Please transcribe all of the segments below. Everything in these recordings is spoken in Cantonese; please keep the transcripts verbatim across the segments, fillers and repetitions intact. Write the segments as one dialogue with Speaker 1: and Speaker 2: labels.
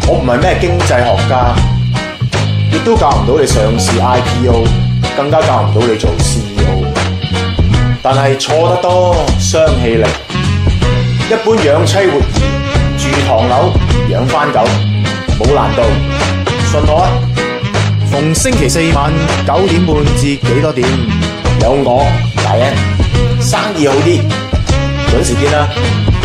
Speaker 1: 我唔係咩經濟學家，亦都教唔到你上市 I P O， 更加教唔到你做 C E O。但係錯得多，傷氣力。一般養妻活兒、住唐樓、養番狗，冇難度，信我啊！逢星期四晚九點半至幾多點，有我大 N， 生意好啲，準時見啦！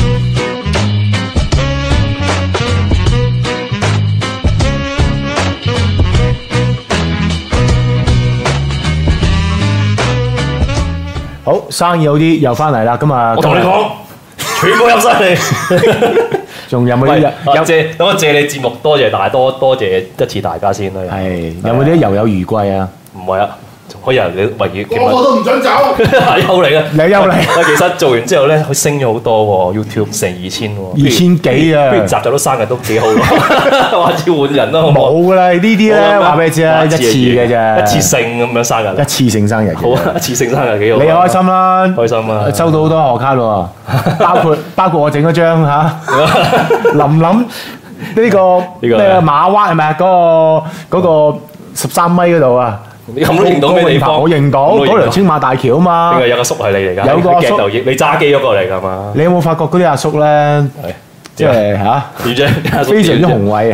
Speaker 1: 好，生意好啲又翻嚟啦，咁啊，
Speaker 2: 我同你講，全部入晒嚟。
Speaker 1: 仲有冇啲
Speaker 2: 有謝，等我借你節目，多謝大多多謝一次大家先啦。
Speaker 1: 係有冇啲猶有餘悸啊？
Speaker 2: 唔係啊，可以啊，你圍繞
Speaker 3: 個個都唔想走。
Speaker 2: 係優嚟嘅，
Speaker 1: 你優嚟。
Speaker 2: 其實做完之後咧，佢升咗好多喎 ，YouTube 成二千喎，
Speaker 1: 二千幾啊！
Speaker 2: 不如集集都生日都幾好喎，話要換人咯，
Speaker 1: 冇噶啦，呢啲咧話俾你知啦，一次嘅啫，
Speaker 2: 一次性咁樣生日，
Speaker 1: 一次性生日。
Speaker 2: 好啊，一次性生日幾好。
Speaker 1: 你開心啦，
Speaker 2: 開心啊！
Speaker 1: 收到好多賀卡喎，包括包括我整嗰張嚇，林林呢個咩馬灣係咪啊？嗰個嗰個十三米嗰度啊！
Speaker 2: 你咁都認到咩地方？
Speaker 1: 我認到嗰條青馬大橋啊嘛。
Speaker 2: 邊個有個叔係你嚟㗎？
Speaker 1: 有個阿叔，
Speaker 2: 你揸機嗰個嚟㗎嘛？
Speaker 1: 你有冇發覺嗰啲阿叔咧？即係嚇，非常之雄偉啊！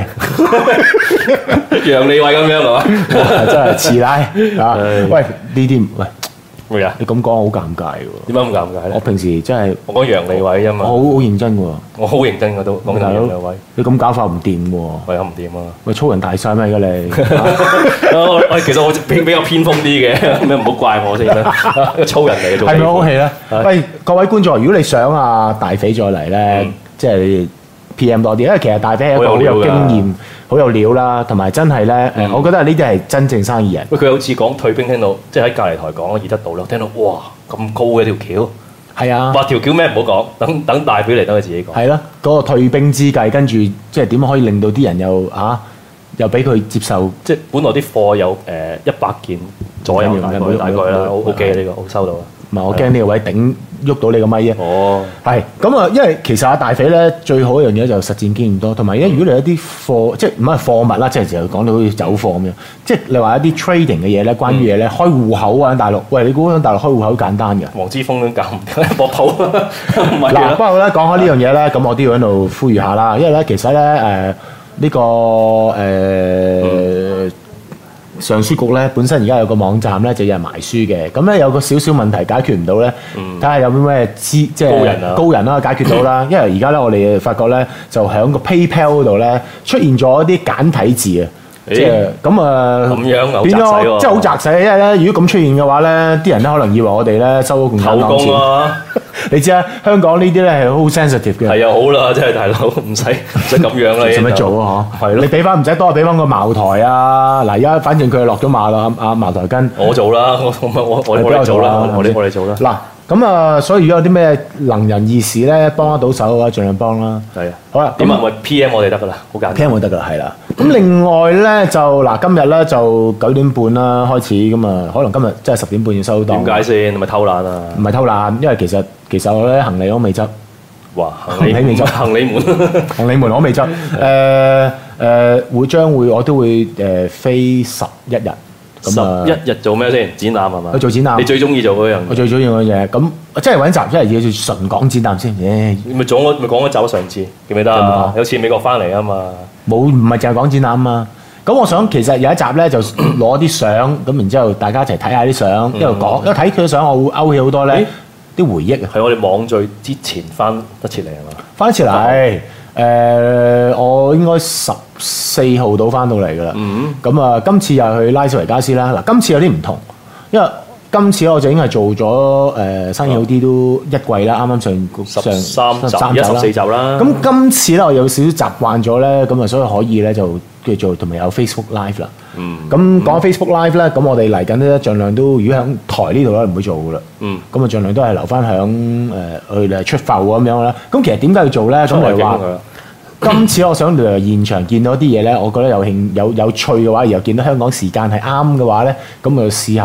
Speaker 2: 楊利偉咁樣係嘛？
Speaker 1: 真係似奶啊！喂，呢啲喂。
Speaker 2: 咩啊？
Speaker 1: 你咁講好尷尬喎！
Speaker 2: 點解咁尷尬咧？
Speaker 1: 我平時真係
Speaker 2: 我講楊利偉啊嘛，
Speaker 1: 我好好認真喎。
Speaker 2: 我好認真㗎都講楊利偉。
Speaker 1: 你咁搞法唔掂喎！
Speaker 2: 我有唔掂啊！
Speaker 1: 喂，粗人大晒咩㗎你？
Speaker 2: 喂，其實我比比較偏鋒啲嘅，咩唔好怪我先啦。粗人嚟嘅做。
Speaker 1: 係咪好戲咧？喂，各位觀眾，如果你想啊大肥再嚟咧，即係 P M 多啲，因為其實大肥係一個好有經驗、好有料啦，同埋真係咧誒，我覺得呢啲係真正生意人。
Speaker 2: 喂，佢好似講退兵，聽到即係喺隔離台講熱得到啦，聽到哇咁高嘅條橋，
Speaker 1: 係啊，
Speaker 2: 話條橋咩唔好講，等等大表嚟等佢自己講。
Speaker 1: 係咯，嗰個退兵之計，跟住即係點可以令到啲人又嚇又俾佢接受？
Speaker 2: 即係本來啲貨有誒一百件左右大概大概啦，OK 呢個好收到啦。
Speaker 1: 唔係我驚呢個位頂喐到你個咪啫。
Speaker 2: 哦，
Speaker 1: 係咁啊，因為其實阿大肥咧最好一樣嘢就實戰經驗多，同埋咧如果你有啲貨即係唔係貨物啦，即係成日講到好似走貨咁樣，即係你話一啲 trading 嘅嘢咧，關於嘢咧開戶口啊喺大陸，喂你估喺大陸開戶口簡單㗎？黃
Speaker 2: 之鋒都搞唔掂，搏鋪唔係
Speaker 1: 嗱，不過咧講開呢樣嘢咧，咁我都要喺度呼籲下啦，因為咧其實咧誒呢個誒。呃上書局咧本身而家有個網站咧就有人賣書嘅，咁咧有個少少問題解決唔到咧，睇下有啲咩資即係高人啊高人啦解決到啦，因為而家咧我哋發覺咧就喺個 PayPal 嗰度咧出現咗一啲簡體字啊。即係咁啊，變咗即係好窄死，因為咧，如果咁出現嘅話咧，啲人咧可能以為我哋咧收咗共產黨錢。啊、你知啊，香港呢啲咧係好 sensitive 嘅。
Speaker 2: 係啊，好啦，真係大佬，唔使唔使咁樣啦。
Speaker 1: 使乜做啊？嗬，係咯。你俾翻唔使多，俾翻個茅台啊！嗱，而家反正佢落咗馬啦，阿茅台根。
Speaker 2: 我做啦，我我我我哋做啦，我哋我哋做啦。
Speaker 1: 嗱。咁啊，所以如果有啲咩能人異士咧，幫得到手嘅話，盡量幫啦。
Speaker 2: 係啊，
Speaker 1: 好啦，
Speaker 2: 咁啊，咪 P M 我哋得噶啦，好簡單。
Speaker 1: P M 我得噶啦，係啦。咁另外咧就嗱，今日咧就九點半啦開始，咁啊，可能今日真係十點半要收檔。
Speaker 2: 點解先？係咪偷懶啊？
Speaker 1: 唔係偷懶，因為其實其實我咧行李我未執。
Speaker 2: 哇！
Speaker 1: 行李未執，
Speaker 2: 行李門，
Speaker 1: 行李門我未執。誒誒，會將會我都會誒飛十一日。
Speaker 2: 十一日做咩先？展覽係嘛？
Speaker 1: 去做展覽。
Speaker 2: 你最中意做嗰樣？
Speaker 1: 我最中意嗰樣嘢，咁即係揾集，即係要純講展覽先。誒，
Speaker 2: 咪講我咪講咗走上次，記唔記得啊？有次美國翻嚟啊嘛。
Speaker 1: 冇，唔係淨係講展覽啊嘛。咁我想其實有一集咧，就攞啲相，咁然之後大家一齊睇下啲相，一路講，一睇佢嘅相，我會勾起好多咧啲回憶啊。
Speaker 2: 係我哋網聚之前翻得切嚟係嘛？
Speaker 1: 翻得切嚟。誒、呃，我應該十四號到翻到嚟㗎啦。咁啊、嗯，今次又去拉斯維加斯啦。嗱，今次有啲唔同，因為今次我就已經係做咗誒、呃、生意好啲都一季啦，啱啱上上
Speaker 2: 十三集、十四集啦。
Speaker 1: 咁今次咧，我有少少習慣咗咧，咁啊，所以可以咧就叫做同埋有 Facebook Live 啦。嗯。咁講 Facebook Live 咧，咁我哋嚟緊咧，盡量都如果喺台呢度咧，唔會做㗎啦。嗯。咁啊，盡量都係留翻響誒去嚟出埠咁樣啦。咁其實點解要做咧？咁嚟話。今次我想嚟現場見到啲嘢咧，我覺得有興有有趣嘅話，又見到香港時間係啱嘅話咧，咁就試下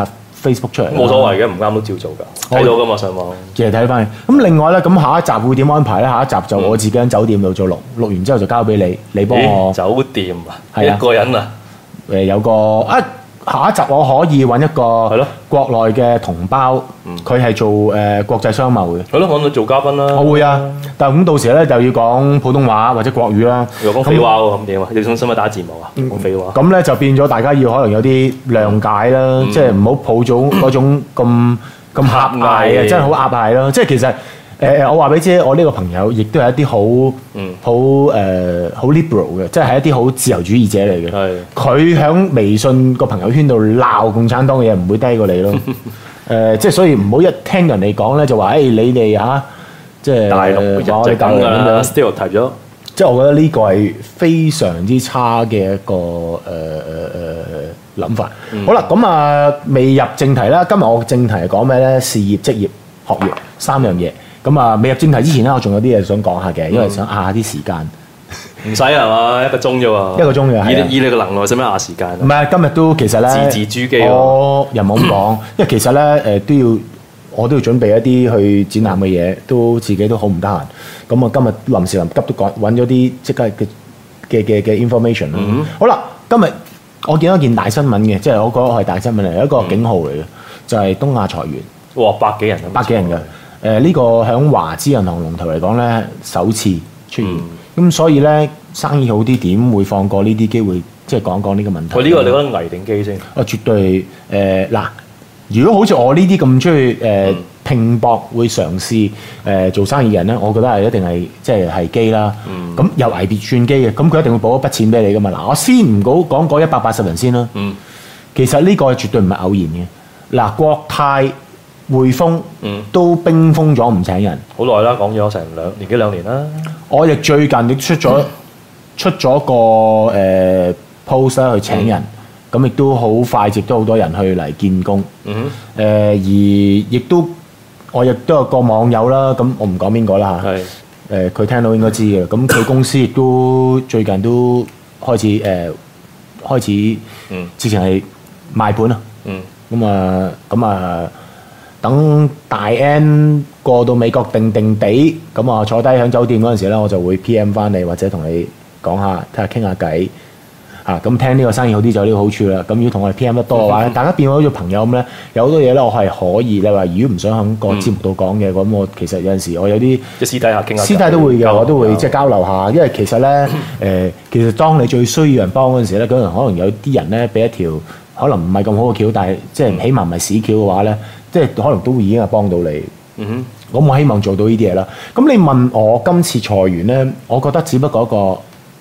Speaker 1: Facebook 出嚟。
Speaker 2: 冇所謂嘅，唔啱都照做㗎，睇到㗎嘛上網。
Speaker 1: 其實睇翻。咁另外咧，咁下一集會點安排咧？下一集就我自己喺酒店度做錄，錄完之後就交俾你，你幫我。
Speaker 2: 酒店啊，
Speaker 1: 係啊
Speaker 2: 一個人啊，
Speaker 1: 誒有個啊，下一集我可以揾一個
Speaker 2: 係咯
Speaker 1: 國內嘅同胞，佢係做誒國際商貿嘅。
Speaker 2: 係咯，揾佢做嘉賓啦。
Speaker 1: 我會啊，但係咁到時咧就要講普通話或者國語啦。
Speaker 2: 又講廢話喎，咁點啊？你想使唔使打字幕啊？講廢話。
Speaker 1: 咁咧就變咗大家要可能有啲諒解啦，即係唔好抱咗嗰種咁咁狹隘嘅，真係好狹隘咯。即係其實誒誒，我話俾你知，我呢個朋友亦都係一啲好好誒好 liberal 嘅，即係係一啲好自由主義者嚟嘅。
Speaker 2: 係
Speaker 1: 佢喺微信個朋友圈度鬧共產黨嘅嘢，唔會低過你咯。誒，即係所以唔好一聽人哋講咧，就話誒你哋嚇，即係
Speaker 2: 大陸人就咁㗎啦，still 提咗。
Speaker 1: 即係我覺得呢個係非常之差嘅一個誒誒誒諗法。
Speaker 2: 嗯、
Speaker 1: 好啦，咁啊未入正題啦。今日我正題係講咩咧？事業、職業、學業三樣嘢。咁啊未入正題之前咧，我仲有啲嘢想講下嘅，因為想壓下啲時間。
Speaker 2: 唔使係嘛，一個鐘啫喎。
Speaker 1: 一個鐘嘅，
Speaker 2: 以以你個能耐，使乜壓時間？
Speaker 1: 唔係，今日都其實咧，
Speaker 2: 字字珠璣
Speaker 1: 我又冇咁講，因為其實咧誒都要。我都要準備一啲去展覽嘅嘢，都自己都好唔得閒。咁我今日臨時臨急都趕揾咗啲即刻嘅嘅嘅嘅 information 啦。嗯、好啦，今日我見到一件大新聞嘅，即係我覺得係大新聞嚟，一個警號嚟嘅，嗯、就係東亞裁員。
Speaker 2: 哇！百幾人啊！
Speaker 1: 百幾人嘅。誒呢、呃呢個響華資銀行龍頭嚟講咧，首次出現。咁、嗯、所以咧，生意好啲點會放過呢啲機會？即係講講呢個問題。
Speaker 2: 喂，呢個你覺得危定機先？
Speaker 1: 啊，絕對誒嗱。呃如果好似我呢啲咁中意誒拼搏，會嘗試誒、呃、做生意嘅人咧，我覺得係一定係即係係機啦。咁有危別轉機嘅，咁佢一定會補一筆錢俾你噶嘛。嗱，我先唔好講嗰一百八十人先啦。嗯、其實呢個絕對唔係偶然嘅。嗱，國泰、匯豐都冰封咗唔請人。
Speaker 2: 好耐啦，講咗成兩年幾兩年啦。
Speaker 1: 我亦最近亦出咗、嗯、出咗個誒、呃、post 啦，去請人。嗯咁亦都好快，亦都好多人去嚟見工。嗯哼。誒、呃、而亦都我亦都有個網友啦，咁我唔講邊個啦嚇。係。誒佢聽到應該知嘅，咁佢公司亦都最近都開始誒、呃、開始，嗯，之前係賣盤啊。嗯。咁啊咁啊，等大 N 過到美國定定地，咁啊坐低喺酒店嗰陣時咧，我就會 P M 翻你，或者同你講下，睇下傾下偈。啊，咁聽呢個生意好啲就有呢個好處啦。咁如果同我哋 P M 得多嘅話咧，大家變咗好似朋友咁咧，有好多嘢咧，我係可以。你話如果唔想喺個節目度講嘅，咁、嗯、我其實有陣時我有啲
Speaker 2: 即係私底下傾下，
Speaker 1: 私底都會嘅，
Speaker 2: 交
Speaker 1: 我都會即係交流下。因為其實咧，誒、呃，其實當你最需要人幫嗰陣時咧，可能可能有啲人咧俾一條可能唔係咁好嘅橋，但係即係起碼唔係屎橋嘅話咧，即係可能都已經係幫到你。嗯哼，咁我希望做到呢啲嘢啦。咁你問我今次裁員咧，我覺得只不過一個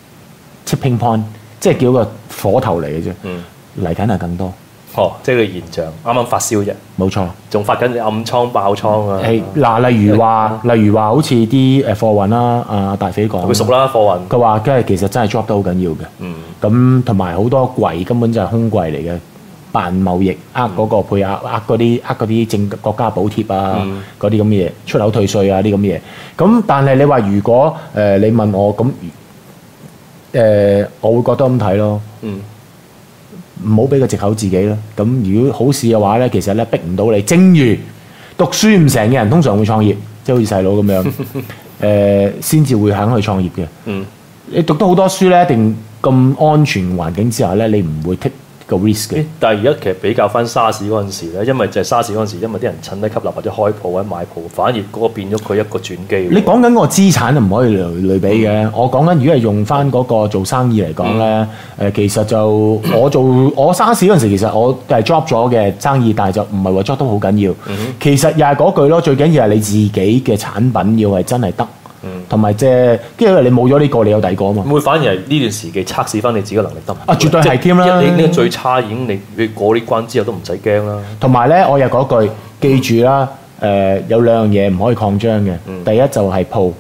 Speaker 1: tipping point。即係叫個火頭嚟嘅啫，嚟緊係更多。
Speaker 2: 哦，即係個現象，啱啱發燒啫。冇
Speaker 1: 錯，
Speaker 2: 仲發緊暗瘡爆瘡啊！
Speaker 1: 係嗱，例如話，例如話，好似啲誒貨運啦，阿大飛講，
Speaker 2: 佢熟啦貨運。
Speaker 1: 佢話，梗係其實真係 drop 得好緊要嘅。嗯。咁同埋好多櫃根本就係空櫃嚟嘅，扮貿易呃嗰個配額，呃嗰啲呃嗰啲政國家補貼啊，嗰啲咁嘅嘢，出口退稅啊啲咁嘅嘢。咁但係你話如果誒、呃、你問我咁？誒、呃，我會覺得咁睇咯，唔好俾個藉口自己咯。咁如果好事嘅話咧，其實咧逼唔到你。正如讀書唔成嘅人，通常會創業，即係好似細佬咁樣，誒先至會肯去創業嘅。嗯、你讀得好多書咧，一定咁安全環境之下咧，你唔會 take 個 risk 嘅。
Speaker 2: 但係而家其實比較翻沙士嗰陣時咧，因為就係沙士嗰陣時，因為啲人趁低吸納或者開鋪或者買鋪，反而嗰個變咗佢一個轉機。
Speaker 1: 你講緊個資產就唔可以類比嘅。嗯、我講緊如果係用翻嗰個做生意嚟講咧，誒、嗯、其實就我做我沙士嗰陣時，其實我係 drop 咗嘅生意，但係就唔係話 drop 得好緊要。嗯、其實又係嗰句咯，最緊要係你自己嘅產品要係真係得。同埋即係，因為你冇咗呢個，你有第二個啊嘛。
Speaker 2: 會反而係呢段時期測試翻你自己嘅能力得唔得？
Speaker 1: 啊，絕對係添啦！
Speaker 2: 你呢個最差已經你你過呢關之後都唔使驚啦。
Speaker 1: 同埋咧，我又嗰句記住啦，誒、呃、有兩樣嘢唔可以擴張嘅。嗯、第一就係鋪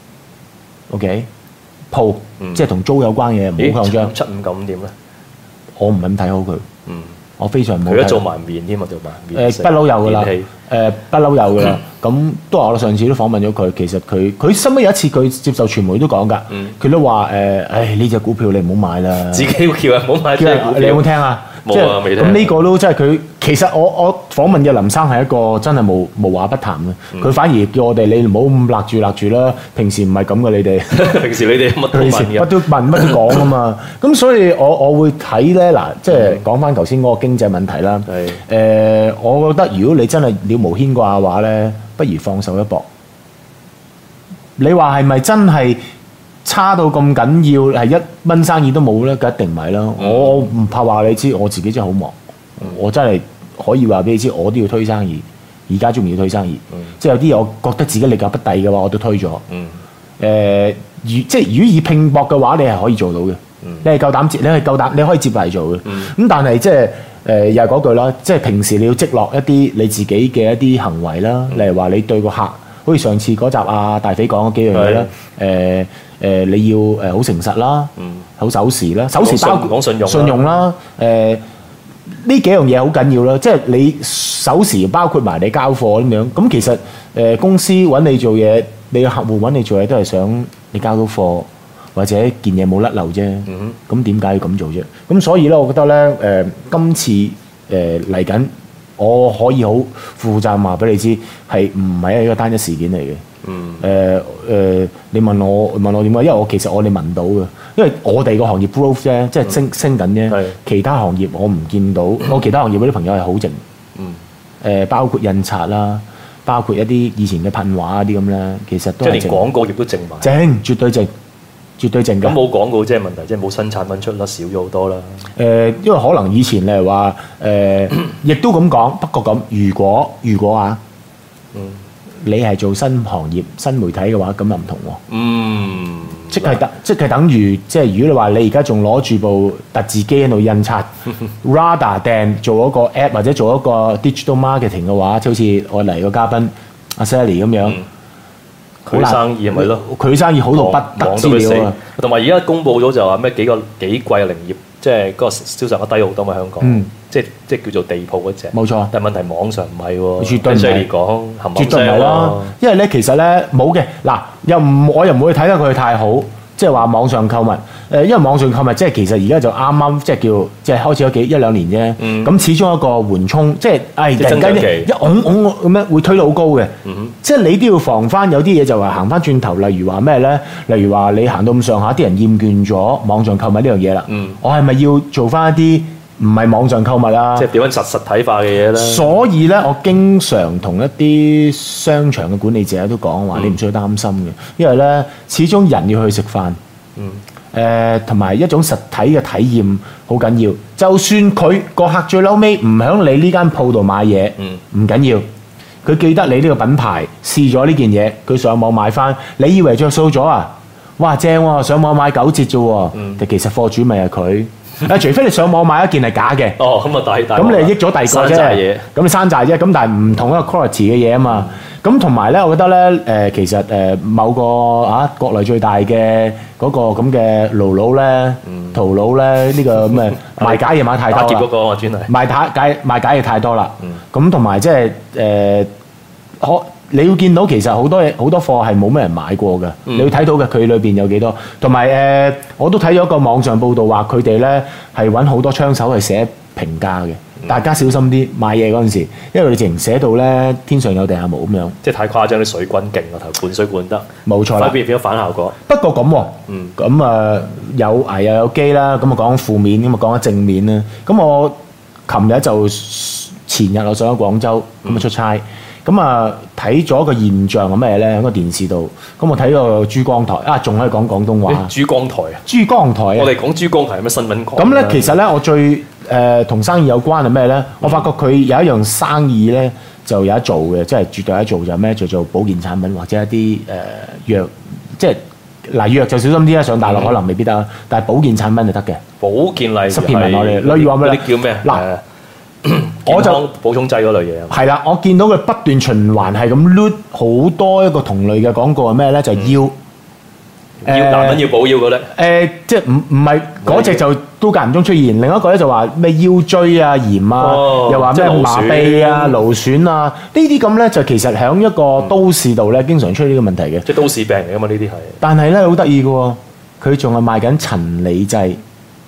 Speaker 1: ，OK，鋪、嗯、即係同租有關嘅唔好擴張。
Speaker 2: 七五九五點咧？
Speaker 1: 我唔係咁睇好佢。嗯。我非常冇。
Speaker 2: 佢而家做埋面添啊，做埋
Speaker 1: 誒不嬲有噶啦，誒不嬲有噶啦。咁都話我上次都訪問咗佢，其實佢佢收尾有一次佢接受傳媒都講㗎，佢都話誒，唉呢隻股票你唔好買啦。
Speaker 2: 自己叫人唔好買。
Speaker 1: 你有冇聽啊？
Speaker 2: 冇啊未聽
Speaker 1: 咁呢個都真係佢。其實我我訪問嘅林生係一個真係無無話不談嘅，佢、嗯、反而叫我哋你唔好咁勒住勒住啦。平時唔係咁嘅你哋，
Speaker 2: 平時你哋乜都問嘅，
Speaker 1: 乜都問乜都講啊嘛。咁所以我我會睇咧嗱，即係講翻頭先嗰個經濟問題啦。誒、呃，我覺得如果你真係了無牽掛嘅話咧，不如放手一搏。你話係咪真係差到咁緊要，係一蚊生意都冇咧？咁一定唔係啦。嗯、我唔怕話你知，我自己真係好忙，嗯、我真係可以話俾你知，我都要推生意。而家仲要推生意，嗯、即係有啲嘢我覺得自己力價不逮嘅話，我都推咗。誒、嗯呃，如即係如果以拼搏嘅話，你係可以做到嘅。嗯、你係夠膽接，你係夠膽，你可以接嚟做嘅。咁、嗯、但係即係誒，又係嗰句啦，即係平時你要積落一啲你自己嘅一啲行為啦，嗯、例如話你對個客。好似上次嗰集啊，大飛講嗰幾樣嘢啦，誒誒、呃呃，你要誒好誠實啦，好、嗯、守時啦，守時包括
Speaker 2: 講信用
Speaker 1: 信用啦，誒呢幾樣嘢好緊要啦，即係你守時包括埋你交貨咁樣，咁其實誒、呃、公司揾你做嘢，你嘅客戶揾你做嘢都係想你交到貨，或者件嘢冇甩漏啫，咁點解要咁做啫？咁所以咧，我覺得咧，誒、呃、今次誒嚟緊。呃我可以好負責任話俾你知，係唔係一個單一事件嚟嘅？嗯。誒誒、呃呃，你問我問我點解？因為我其實我哋聞到嘅，因為我哋個行業 growth 啫，即係升、嗯、升緊啫。係。其他行業我唔見到，我其他行業嗰啲朋友係好靜。嗯。誒、呃，包括印刷啦，包括一啲以前嘅噴畫啲咁咧，其實都係靜。即係連廣告業都靜埋。靜，絕對靜。絕對正㗎。咁冇廣告即係問題，即係冇新產品出啦，少咗好多啦。誒、呃，因為可能以前你係話誒，亦都咁講。不過咁，如果如果啊，嗯，你係做新行業、新媒體嘅話，咁又唔同喎。嗯，即係等，即係等於即係，如果你話你而家仲攞住部特字機喺度印刷，rather than 做一個 app 或者做一個 digital marketing 嘅話，就好似我嚟個嘉賓阿 Sally 咁樣。嗯，佢生意係咪咯？佢生意好到不得之了啊！同埋而家公佈咗就話咩幾個幾季嘅零業，即係嗰個銷售額低好多嘛香港。嗯，即係即係叫做地鋪嗰隻。冇錯。但係問題網上唔係喎，絕對唔係。嚟講，絕對唔係啦。因為咧，其實咧冇嘅嗱，又唔我又唔會睇得佢太好。即係話網上購物，誒，因為網上購物即係其實而家就啱啱即係叫即係開始咗幾一兩年啫。咁、嗯、始終一個緩衝，即係誒突然間一拱拱咁樣會推到好高嘅。嗯、哼即係你都要防翻有啲嘢就話行翻轉頭，例如話咩咧？例如話你行到咁上下，啲人厭倦咗網上購物呢樣嘢啦。嗯、我係咪要做翻一啲唔係網上購物啊？即係點樣實實體化嘅嘢咧？所以咧，我經常同一啲商場嘅管理者都講話，嗯、你唔需要擔心嘅，因為咧始終人要去食飯。嗯。誒，同埋一種實體嘅體驗好緊要。就算佢個客最嬲尾唔響你呢間鋪度買嘢，唔、嗯、緊要。佢記得你呢個品牌，試咗呢件嘢，佢上網買翻。你以為着數咗啊？哇，正喎、啊！上網買九折啫喎。嗯。但其實貨主咪係佢。啊！除非你上網買一件係假嘅，哦，咁啊大大，咁你係益咗第二個啫，山寨嘢，咁你山寨啫，咁但係唔同一個 quality 嘅嘢啊嘛。咁同埋咧，我覺得咧，誒、呃、其實誒、呃、某個啊國內最大嘅嗰個咁嘅盧佬咧，淘佬咧，呢、這個咁嘅賣假嘢買太多啦，打劫嗰個專係賣假假賣假嘢太多啦。咁同埋即係誒可。你要見到其實好多嘢好多貨係冇咩人買過嘅，嗯、你要睇到嘅佢裏邊有幾多，同埋誒我都睇咗個網上報道話佢哋咧係揾好多槍手去寫評價嘅，嗯、大家小心啲買嘢嗰陣時，因為你直情寫到咧天上有地下無咁樣，即係太誇張啲水軍勁啊，頭灌水灌得，冇錯啦，反變變咗反效果。不過咁喎，嗯，咁啊有危又有機啦，咁啊講負面，咁啊講正面啦。咁我琴日就前日我上咗廣州，咁啊出差。咁啊睇咗個現象係咩咧？喺個電視度，咁我睇個珠江台啊，仲可以講廣東話。珠江台啊！珠江台啊！我哋講珠江台有咩新聞講？咁咧其實咧，我最誒同、呃、生意有關係咩咧？嗯、我發覺佢有一樣生意咧，就有得做嘅，即係絕對有得做就係咩？就做保健產品或者一啲誒、呃、藥，即係嗱藥就小心啲啦，上大陸可能未必得，嗯、但係保健產品就得嘅。保健例如係例如話咩咧？叫咩？嗱。我就補充劑嗰類嘢係啦，我見到佢不斷循環係咁 load 好多一個同類嘅廣告係咩咧？就係、腰，嗯、腰男人要補腰嗰啲。誒、呃，即係唔唔係嗰隻就都間唔中出現。另一個咧就話咩腰椎啊、炎啊，哦、又話咩麻痹啊、勞損啊，呢啲咁咧就其實喺一個都市度咧，經常出呢個問題嘅。即係都市病嚟㗎嘛？呢啲係。但係咧好得意嘅喎，佢仲係賣緊陳李濟。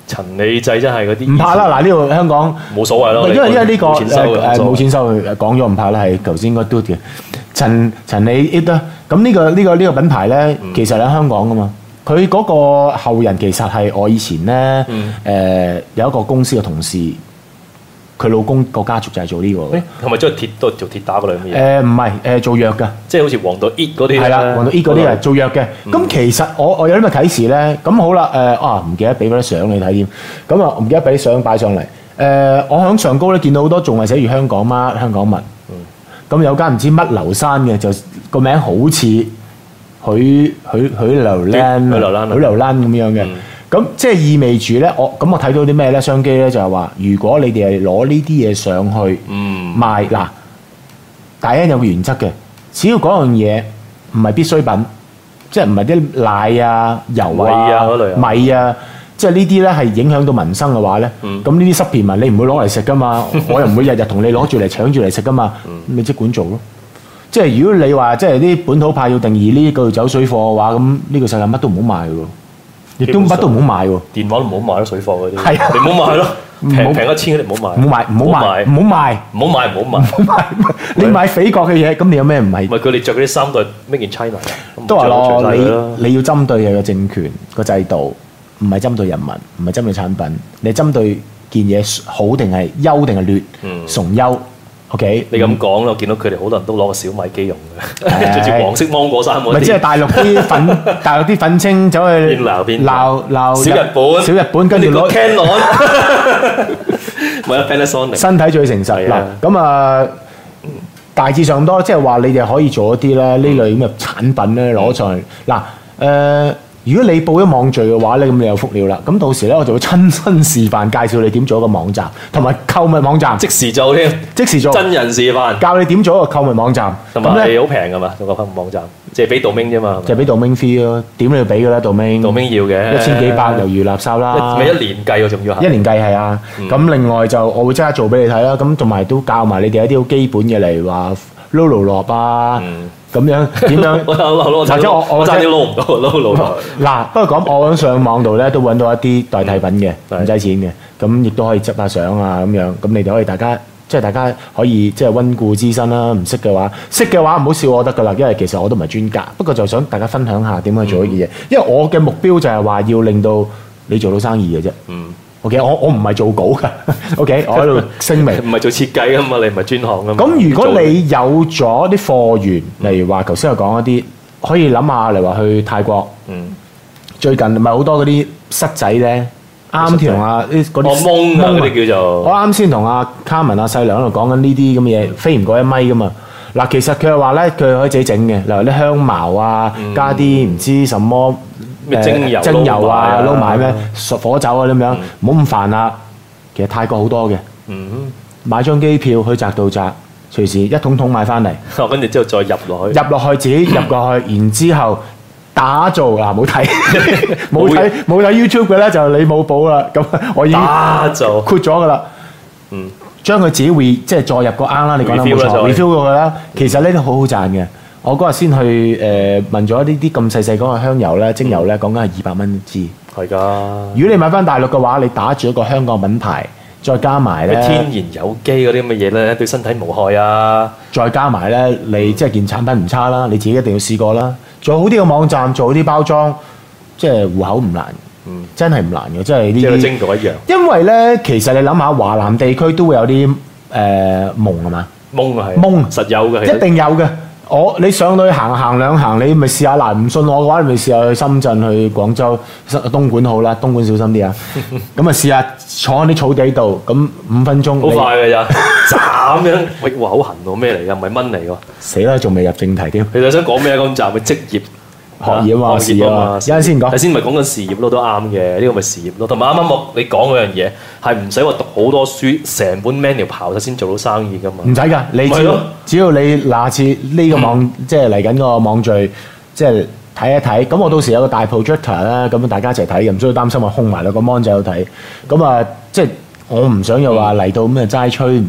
Speaker 2: 陳李濟真係嗰啲
Speaker 1: 唔怕啦，嗱呢度香港
Speaker 2: 冇所謂咯，
Speaker 1: 因為因為呢個
Speaker 2: 冇錢收嘅
Speaker 1: 誒誒冇錢收，講咗唔怕啦，係頭先應該嘟嘅。陳陳李 it 啦，咁呢個呢個呢個品牌咧，其實喺香港噶嘛。佢嗰個後人其實係我以前咧誒有一個公司嘅同事，佢老公個家族就係做呢個嘅。
Speaker 2: 係咪將鐵都做鐵打嗰類咁嘢？
Speaker 1: 誒唔係誒做藥㗎。
Speaker 2: 即係好似黃道 it 嗰啲
Speaker 1: 係啦，黃道 it 嗰啲係做藥嘅。咁其實我我有啲咩啟示咧？咁好啦，誒啊唔記得俾嗰啲相你睇添。咁啊唔記得俾啲相擺上嚟。誒我響上高咧見到好多仲係寫住香港乜香港物。咁有間唔知乜流山嘅，就個名好似許許許流蘭、
Speaker 2: 許流蘭、
Speaker 1: 許流蘭咁樣嘅。咁即係意味住咧，我咁我睇到啲咩咧？商機咧就係話，如果你哋係攞呢啲嘢上去賣嗱，大家有個原則嘅，只要嗰樣嘢唔係必需品，即係唔係啲奶啊、油啊、米啊。即係呢啲咧係影響到民生嘅話咧，咁呢啲濕片民你唔會攞嚟食噶嘛，我又唔會日日同你攞住嚟搶住嚟食噶嘛，你即管做咯。即係如果你話即係啲本土派要定義呢個走水貨嘅話，咁呢個世界乜都唔好賣嘅喎，亦都乜都唔好賣喎。
Speaker 2: 電話都唔好賣咯，水貨嗰啲。
Speaker 1: 係啊，
Speaker 2: 你唔好賣咯，平平一千嗰啲唔好賣。
Speaker 1: 唔好賣，唔好賣，唔好賣，
Speaker 2: 唔好賣，唔好賣，
Speaker 1: 唔好賣。你買匪國嘅嘢，咁你有咩唔係？
Speaker 2: 唔係佢哋着嗰啲衫都係 Made in China
Speaker 1: 都話咯，你你要針對嘅個政權個制度。唔係針對人民，唔係針對產品，你針對件嘢好定係優定係劣，崇優。OK，
Speaker 2: 你咁講啦，我見到佢哋好多人都攞個小米機用嘅，着住黃色芒果衫嗰啲。
Speaker 1: 咪即係大陸啲粉，大陸啲粉青走去
Speaker 2: 鬧邊
Speaker 1: 鬧鬧
Speaker 2: 小日本，
Speaker 1: 小日本跟住攞
Speaker 2: Canon，咪有 Panasonic。身
Speaker 1: 體最誠實嗱，咁啊大致上多，即係話你哋可以做一啲咧呢類咁嘅產品咧攞上去嗱誒。如果你報咗網聚嘅話咧，咁你有福料啦。咁到時咧，我就會親身示範介紹你點做一個網站，同埋購物網站。
Speaker 2: 即時做添，
Speaker 1: 即時做。
Speaker 2: 真人示範，
Speaker 1: 教你點做一個購物網站。
Speaker 2: 同埋係好平噶嘛，做個購物網站，即係俾 domain 啫嘛。
Speaker 1: 就係俾 domain fee 咯，點你要俾㗎啦 domain。
Speaker 2: domain 要嘅，
Speaker 1: 一千幾百猶如垃圾啦。
Speaker 2: 咪一年計喎，仲要係。
Speaker 1: 一年計係啊。咁另外就我會即刻做俾你睇啦。咁同埋都教埋你哋一啲好基本嘅嚟話 load 落啊。咁樣點樣？或者我我
Speaker 2: 差啲撈唔到，撈撈到。
Speaker 1: 嗱，不過講我喺上網度咧都揾到一啲代替品嘅，唔使錢嘅，咁亦都可以執下相啊咁樣。咁你哋可以大家即係大家可以即係溫故知新啦。唔識嘅話，識嘅話唔好笑我得噶啦，因為其實我都唔係專家。不過就想大家分享下點樣做呢件嘢，因為我嘅目標就係話要令到你做到生意嘅啫。嗯。O.K. 我我唔係做稿㗎。O.K. 我喺度聲明，
Speaker 2: 唔係做設計㗎嘛，你唔係專項㗎嘛。
Speaker 1: 咁如果你有咗啲貨源，例如話頭先我講一啲，可以諗下，例如話去泰國。嗯。最近咪好多嗰啲虱仔咧，啱添同阿啲嗰啲
Speaker 2: 蒙啊嗰啲叫做。
Speaker 1: 我啱先同阿卡文阿細良喺度講緊呢啲咁嘅嘢，飛唔過一米㗎嘛。嗱，其實佢係話咧，佢可以自己整嘅，例如啲香茅啊，加啲唔知什麼。
Speaker 2: 咩精油、
Speaker 1: 精油啊，撈埋咩火酒啊咁樣，唔好咁煩啦。其實泰國好多嘅，買張機票去宅到宅，隨時一桶桶買翻嚟。
Speaker 2: 跟住之後再入落去，
Speaker 1: 入落去自己入過去，然之後打造嗱，冇睇冇睇冇睇 YouTube 嘅咧，就你冇補啦。咁我已經
Speaker 2: 打造
Speaker 1: 括咗噶啦。嗯，將佢自己 re 即係再入個罌啦。你講得冇錯 refill 過佢啦。其實呢都好好賺嘅。我嗰日先去誒、呃、問咗呢啲咁細細嗰個香油咧、精油咧，講緊係二百蚊一支。
Speaker 2: 係㗎。如
Speaker 1: 果你買翻大陸嘅話，你打住一個香港品牌，再加埋咧
Speaker 2: 天然有機嗰啲咁嘅嘢咧，對身體無害啊。
Speaker 1: 再加埋咧，你即係件產品唔差啦，你自己一定要試過啦。做好啲嘅網站，做好啲包裝，即係戶口唔難。嗯，真係唔難嘅，即係呢啲。即係精度一樣。因為咧，其實你諗下，華南地區都會有啲誒蒙係嘛？
Speaker 2: 蒙啊係。
Speaker 1: 蒙
Speaker 2: 實有嘅，
Speaker 1: 一定有嘅。我你上到去行行兩行，你咪試下嗱，唔信我嘅話，你咪試下去深圳、去廣州、東莞好啦，東莞小心啲啊！咁啊試下坐喺啲草地度，咁五分鐘。
Speaker 2: 好快嘅咋，斬樣，喂，哇好痕喎，咩嚟㗎？唔係蚊嚟喎。
Speaker 1: 死啦，仲未入正題添。
Speaker 2: 其實想講咩咁集嘅職業。
Speaker 1: 學業啊嘛，事啊嘛，一陣先講。
Speaker 2: 頭先咪講緊事業咯，都啱嘅。呢個咪事業咯。同埋啱啱我你講嗰樣嘢係唔使話讀好多書，成本 manual 刨晒先做到生意噶嘛。唔
Speaker 1: 使㗎，你只要只要你下次呢個網即係嚟緊個網聚，即係睇一睇。咁我到時有個大 projector 啦，咁大家一齊睇，又唔需要擔心話空埋啦個 mon 仔有睇。咁啊，即係我唔想又話嚟到咩齋吹。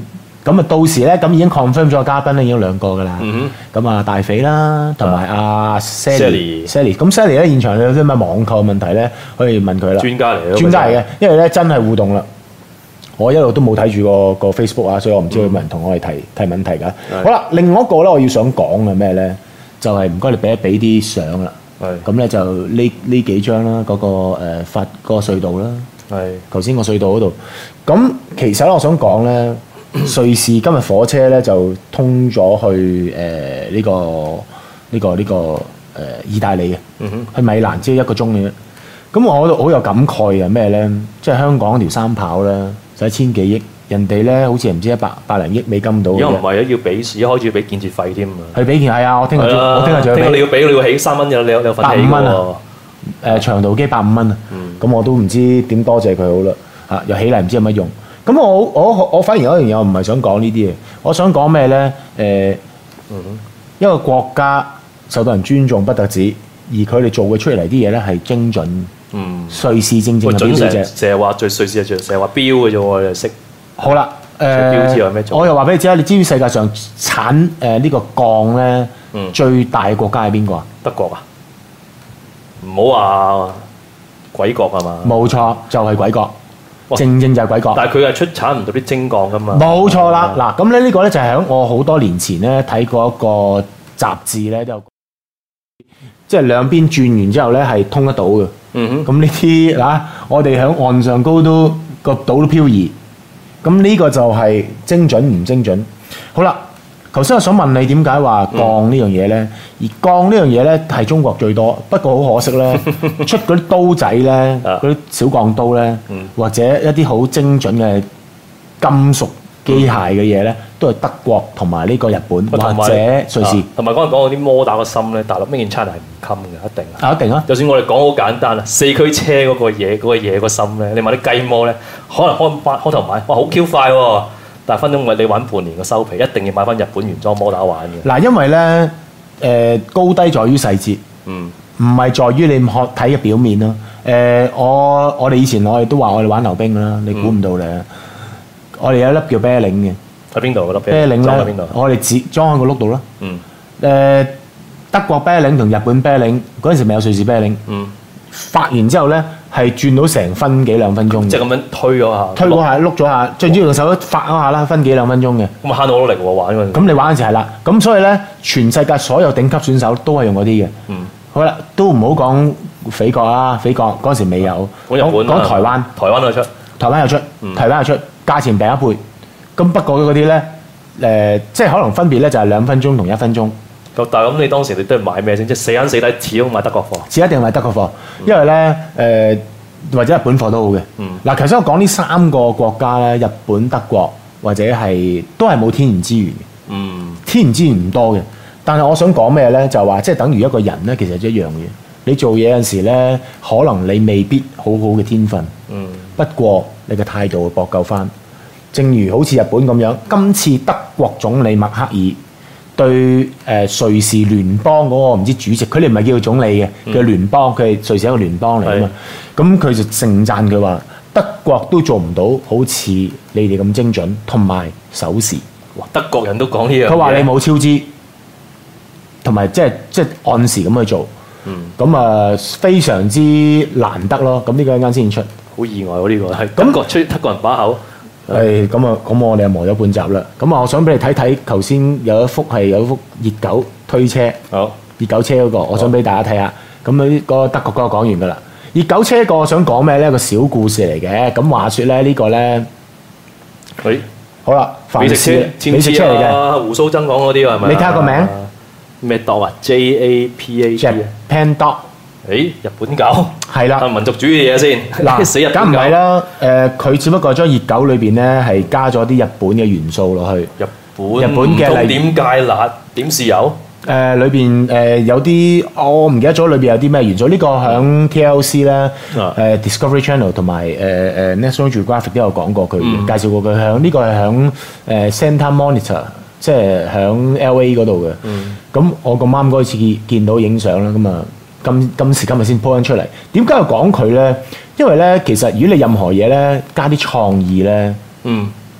Speaker 1: 咁啊到時咧，咁已經 confirm 咗嘉賓咧，已經兩個㗎啦。
Speaker 2: 嗯
Speaker 1: 咁啊大肥啦，同埋阿
Speaker 2: Sally
Speaker 1: Sally，Sally。咁 Sally 咧現場有啲咩網購問題咧，可以問佢啦。
Speaker 2: 專家嚟嘅，
Speaker 1: 專家嚟嘅，因為咧真係互動啦。我一路都冇睇住個個 Facebook 啊，所以我唔知有冇人同我哋提提問題㗎。好啦，另外一個咧，我要想講嘅咩咧，就係唔該你俾一俾啲相啦。
Speaker 2: 係。咁
Speaker 1: 咧就呢呢幾張啦，嗰、個誒發嗰個隧道啦。
Speaker 2: 係。
Speaker 1: 頭先個隧道嗰度，咁其實咧，我想講咧，瑞士今日火車咧就通咗去誒呢、呃呢個呢、呢個呢、呢個誒、呃、意大利嘅，
Speaker 2: 嗯哼。
Speaker 1: 去米蘭只係一個鐘嘅啫。咁我好有感慨嘅咩咧？即係香港條三跑咧，使千幾億，人哋咧好似唔知一百百零億美金到。
Speaker 2: 而家唔係啊，要俾，而家開始要俾建設費添啊。
Speaker 1: 係俾件係啊！我聽日我聽日仲要俾。
Speaker 2: 聽日你要俾，你要起三蚊嘅，你有你有份起
Speaker 1: 百五蚊啊！
Speaker 2: 喎。
Speaker 1: 誒長途機百五蚊啊！咁、
Speaker 2: 嗯、
Speaker 1: 我都唔知點多謝佢好啦。啊，又起嚟唔知有乜用。咁我我我反而有一樣嘢，我唔係想講呢啲嘢。我想講咩咧？誒、呃，
Speaker 2: 嗯、
Speaker 1: 一個國家受到人尊重不特止，而佢哋做嘅出嚟啲嘢咧係精準。
Speaker 2: 嗯，
Speaker 1: 瑞士正正嘅標誌啫，
Speaker 2: 成日話最瑞士係成日話標嘅啫喎，我哋識。
Speaker 1: 好啦，誒、
Speaker 2: 標誌有咩做？
Speaker 1: 我又話俾你知啦，你知唔知世界上產誒、呃這個、呢個鋼咧、嗯、最大嘅國家係邊個啊？
Speaker 2: 德國啊？唔好話鬼國係嘛？
Speaker 1: 冇錯，就係、是、鬼國，正正就係鬼國。
Speaker 2: 但係佢係出產唔到啲精鋼㗎嘛？
Speaker 1: 冇錯啦，嗱咁咧呢個咧就係喺我好多年前咧睇過一個雜誌咧，都有即係兩邊轉完之後咧係通得到嘅。
Speaker 2: 嗯哼，
Speaker 1: 咁呢啲嗱，我哋喺岸上高都個島都漂移，咁呢個就係精準唔精準。好啦，頭先我想問你點解話鋼呢樣嘢咧？而鋼呢樣嘢咧係中國最多，不過好可惜咧，出嗰啲刀仔咧，嗰啲小鋼刀咧，或者一啲好精準嘅金屬機械嘅嘢咧，都係德國同埋呢個日本或者瑞士。
Speaker 2: 同埋講嚟講嗰啲摩打個心咧，大陸 Made in China 係唔襟嘅，一定。
Speaker 1: 啊，一定啊！
Speaker 2: 就算我哋講好簡單啦，四驅車嗰個嘢嗰、嗰個嘢個心咧，你買啲雞摩咧，可能開翻開頭買，哇好 Q 快喎！但係分鐘你玩半年個收皮，一定要買翻日本原裝摩打玩嘅。嗱，
Speaker 1: 因為咧誒、呃、高低在於細節，嗯，唔係在於你睇嘅表面咯。誒、呃，我我哋以前我哋都話我哋玩溜冰㗎啦，你估唔到咧。嗯我哋有一粒叫啤領嘅，
Speaker 2: 喺邊度嗰粒
Speaker 1: 啤領咧？我哋只裝喺個碌度啦。嗯。誒，德國啤領同日本啤領嗰陣時未有瑞士啤領。嗯。發完之後咧，係轉到成分幾兩分鐘嘅。
Speaker 2: 即係咁樣推咗下。推
Speaker 1: 嗰下，碌咗下，最主要用手發嗰下啦，分幾兩分鐘嘅。
Speaker 2: 咁啊慳到好多力喎玩嗰陣。咁
Speaker 1: 你玩嗰陣時係啦，咁所以咧，全世界所有頂級選手都係用嗰啲嘅。嗯。好啦，都唔好講斐國啦，斐國嗰陣時未有。
Speaker 2: 講日本。
Speaker 1: 講台灣。
Speaker 2: 台灣有出。
Speaker 1: 台灣有出。台灣有出。價錢平一倍，咁不過嗰啲咧，誒、呃，即係可能分別咧就係兩分鐘同一分鐘。
Speaker 2: 咁但係咁，你當時你都係買咩先？即係死慳死抵，始終買德國貨。
Speaker 1: 只一定買德國貨，因為咧誒、呃，或者日本貨都好嘅。嗯。嗱，頭先我講呢三個國家咧，日本、德國或者係都係冇天然資源嘅。嗯。天然資源唔多嘅，但係我想講咩咧？就係話即係等於一個人咧，其實一樣嘅。你做嘢有陣時咧，可能你未必好好嘅天分。嗯。不過你嘅態度會搏夠翻，正如好似日本咁樣，今次德國總理默克爾對誒、呃、瑞士聯邦嗰個唔知主席，佢哋唔係叫總理嘅，叫聯邦，佢係瑞士一個聯邦嚟啊嘛。咁佢就盛讚佢話，德國都做唔到好似你哋咁精準同埋守時。
Speaker 2: 哇！德國人都講呢樣嘢。
Speaker 1: 佢話你冇超支，同埋即係即係按時咁去做。嗯。咁啊，非常之難得咯。咁呢個一陣先出。
Speaker 2: 好意外喎！呢個係德國出德國人把口。
Speaker 1: 係咁啊！咁我哋又磨咗半集啦。咁啊，我想俾你睇睇，頭先有一幅係有一幅熱狗推車。好。熱狗車嗰個，我想俾大家睇下。咁啊，呢個德國嗰個講完噶啦。熱狗車個我想講咩咧？一個小故事嚟嘅。咁話説咧，呢個咧，
Speaker 2: 誒，
Speaker 1: 好啦，
Speaker 2: 美食車，美食車嚟嘅。胡鬚曾講嗰啲係咪？
Speaker 1: 你睇下個名
Speaker 2: 咩 dog 啊 ？J A P A
Speaker 1: Japan Dog。
Speaker 2: 誒，日本狗
Speaker 1: 係啦，
Speaker 2: 係民族主義嘢先。嗱，死日
Speaker 1: 梗唔係啦。誒，佢只不過將熱狗裏邊咧係加咗啲日本嘅元素落去。日
Speaker 2: 本日本嘅例點芥辣，點豉油？
Speaker 1: 誒，裏邊誒有啲我唔記得咗裏邊有啲咩元素。呢個響 T L C 咧，誒 Discovery Channel 同埋誒誒 National Geographic 都有講過佢，介紹過佢響呢個係響誒 Santa Monica，即係響 L A 嗰度嘅。咁我咁啱嗰次見到影相啦，咁啊〜今今時今日先 po 翻出嚟，點解要講佢咧？因為咧，其實如果你任何嘢咧加啲創意咧，嗯，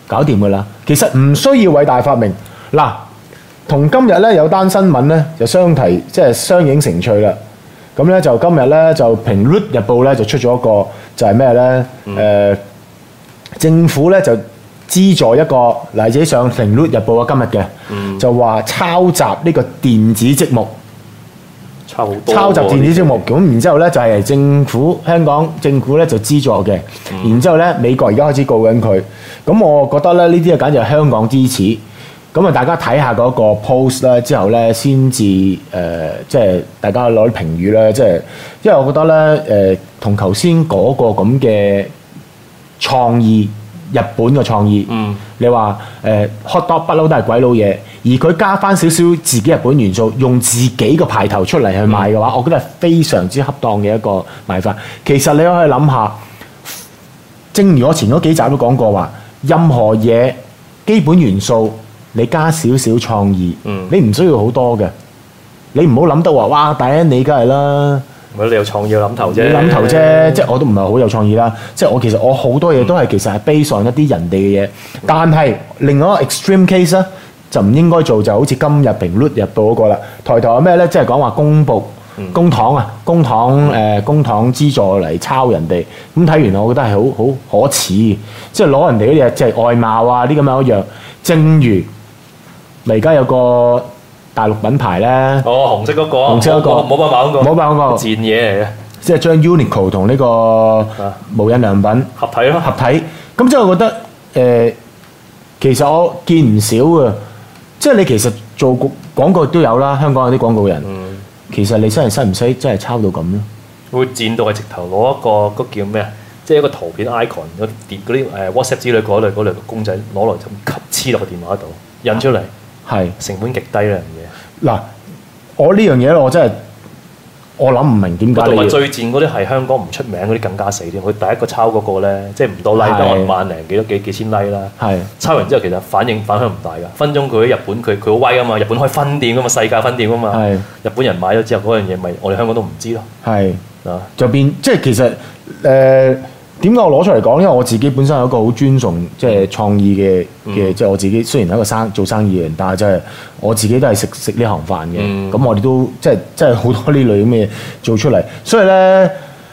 Speaker 1: 搞掂噶啦。其實唔需要偉大發明。嗱，同今日咧有單新聞咧就相提，即係相映成趣啦。咁咧就今日咧就《平率日報》咧就出咗一個就係咩咧？誒、嗯呃，政府咧就資助一個例子上《平率日報》啊，今日嘅、嗯、就話抄襲呢個電子積木。
Speaker 2: 抄好多
Speaker 1: 抄襲電子積木，咁然之後咧就係政府香港政府咧就資助嘅，嗯、然之後咧美國而家開始告緊佢，咁我覺得咧呢啲啊簡直係香港之恥，咁啊大家睇下嗰個 post 啦，之後咧先至誒，即係大家攞啲評語啦，即係因為我覺得咧誒，同頭先嗰個咁嘅創意，日本嘅創意，嗯、你話誒、呃、hot dog 不嬲都係鬼佬嘢。而佢加翻少少自己日本元素，用自己個牌頭出嚟去賣嘅話，嗯、我覺得係非常之恰當嘅一個賣法。其實你可以諗下，正如我前嗰幾集都講過話，任何嘢基本元素你加少少創意，嗯、你唔需要好多嘅。你唔好諗得話，哇！第一你梗係啦，
Speaker 2: 你有創意諗頭啫，
Speaker 1: 你諗頭啫，即係我都唔係好有創意啦。即係我其實我好多嘢都係其實係 base on一啲人哋嘅嘢，但係另外一個 extreme case 咧。就唔應該做，就好似今日《平率日報》嗰個啦。抬頭係咩咧？即係講話公佈、嗯、公帑啊，公帑誒、呃、公帑資助嚟抄人哋。咁睇完我覺得係好好可恥，即係攞人哋嗰啲嘢，即係外貌啊啲咁樣一樣。正如咪而家有個大陸品牌咧，
Speaker 2: 哦紅色嗰個，
Speaker 1: 紅色嗰個
Speaker 2: 冇辦法嗰個，
Speaker 1: 冇辦法嗰個
Speaker 2: 賤嘢嚟嘅，
Speaker 1: 即係將 Uniqlo 同呢個無印良品
Speaker 2: 合體咯，
Speaker 1: 合體。咁即係我覺得誒、呃，其實我見唔少嘅。即係你其實做廣告都有啦，香港有啲廣告人，嗯、其實你真係使唔使真係抄到咁咧？
Speaker 2: 會賤到係直頭攞一個嗰叫咩啊？即係一個圖片 icon 嗰啲嗰啲誒 WhatsApp 之類嗰類嗰類嘅公仔攞來就黐落個電話度印出嚟，係成本極低呢樣嘢。嗱，我呢樣嘢咧，我真係我諗唔明點解。 同埋最賤嗰啲係香港唔出名嗰啲更加死添。佢第一個抄嗰個咧，即係唔多 like 得萬零幾多幾幾千 like 啦。係抄完之後，其實反應反響唔大㗎。分鐘佢喺日本，佢佢好威啊嘛！日本開分店㗎嘛，世界分店㗎嘛。係日本人買咗之後，嗰樣嘢咪我哋香港都唔知咯。係啊，就變即係其實誒。點解我攞出嚟講？因為我自己本身有一個好尊重即係創意嘅嘅，即係、嗯、我自己雖然係一個生做生意嘅人，但係真係我自己都係食食呢行飯嘅。咁、嗯、我哋都即係即係好多呢類咁嘅嘢做出嚟，所以咧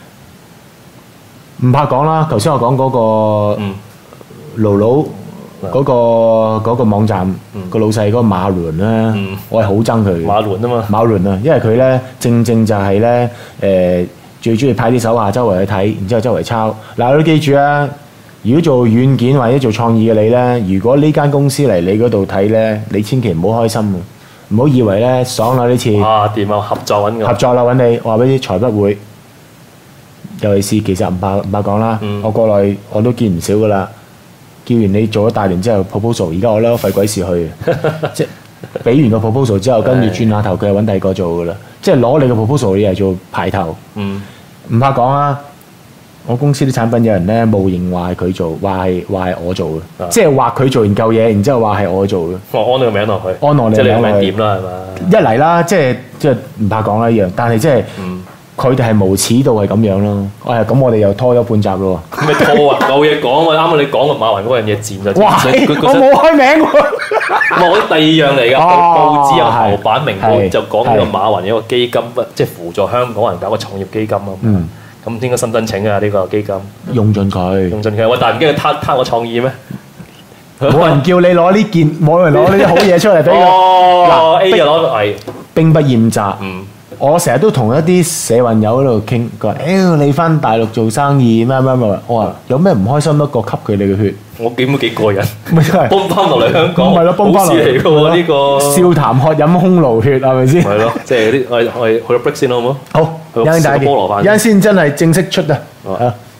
Speaker 2: 唔怕講啦。頭先我講嗰個盧盧嗰個嗰個網站個、嗯、老細嗰個馬倫咧，嗯、我係好憎佢。馬倫啊嘛，馬倫啊，因為佢咧正正就係咧誒。最中意派啲手下周圍去睇，然之後周圍抄。嗱，你記住啊！如果做軟件或者做創意嘅你咧，如果呢間公司嚟你嗰度睇咧，你千祈唔好開心啊！唔好以為咧爽啦呢次。啊，掂啊！合作揾我。合作啦揾你，話俾你財不會。尤其是其實唔怕唔怕講啦，嗯、我過來我都見唔少噶啦。叫完你做咗大年之後 proposal， 而家我咧費鬼事去，即係俾完個 proposal 之後，跟住轉下頭佢係揾第二個做噶啦。即係攞你個 proposal 你係做排頭。嗯。唔怕講啊！我公司啲產品有人咧冒認話係佢做，話係話係我做嘅，啊、即係話佢做完嚿嘢，然之後話係我做嘅。我安你個名落去，安我你個名落去。即係你個名點啦，係嘛？一嚟啦，即係即係唔怕講啦一樣，但係即係佢哋係無恥到係咁樣咯。哎咁我哋又拖咗半集咯喎。咩拖啊？冇嘢講啊！啱啱你講個馬雲嗰樣嘢賤就賤。哇！我冇開名喎。我啲第二樣嚟㗎，報紙有頭版明報就講呢個馬雲有個基金，即係輔助香港人搞個創業基金啊。嗯。咁點解新申請啊？呢個基金用盡佢，用盡佢。喂，但係唔驚佢攤攤我創意咩？冇人叫你攞呢件，冇人攞呢啲好嘢出嚟俾佢。哦，A 就攞係兵不厭詐。嗯。我成日都同一啲社運友喺度傾，佢話：誒你翻大陸做生意咩咩咩？我話有咩唔開心得過吸佢哋嘅血？我見都幾過癮，咪真係幫翻落嚟香港，好事嚟嘅喎呢個。笑談喝飲空爐血係咪先？係咯，即係啲我我去咗 break 先好唔好？好，一陣大家見，一陣先真係正式出啊！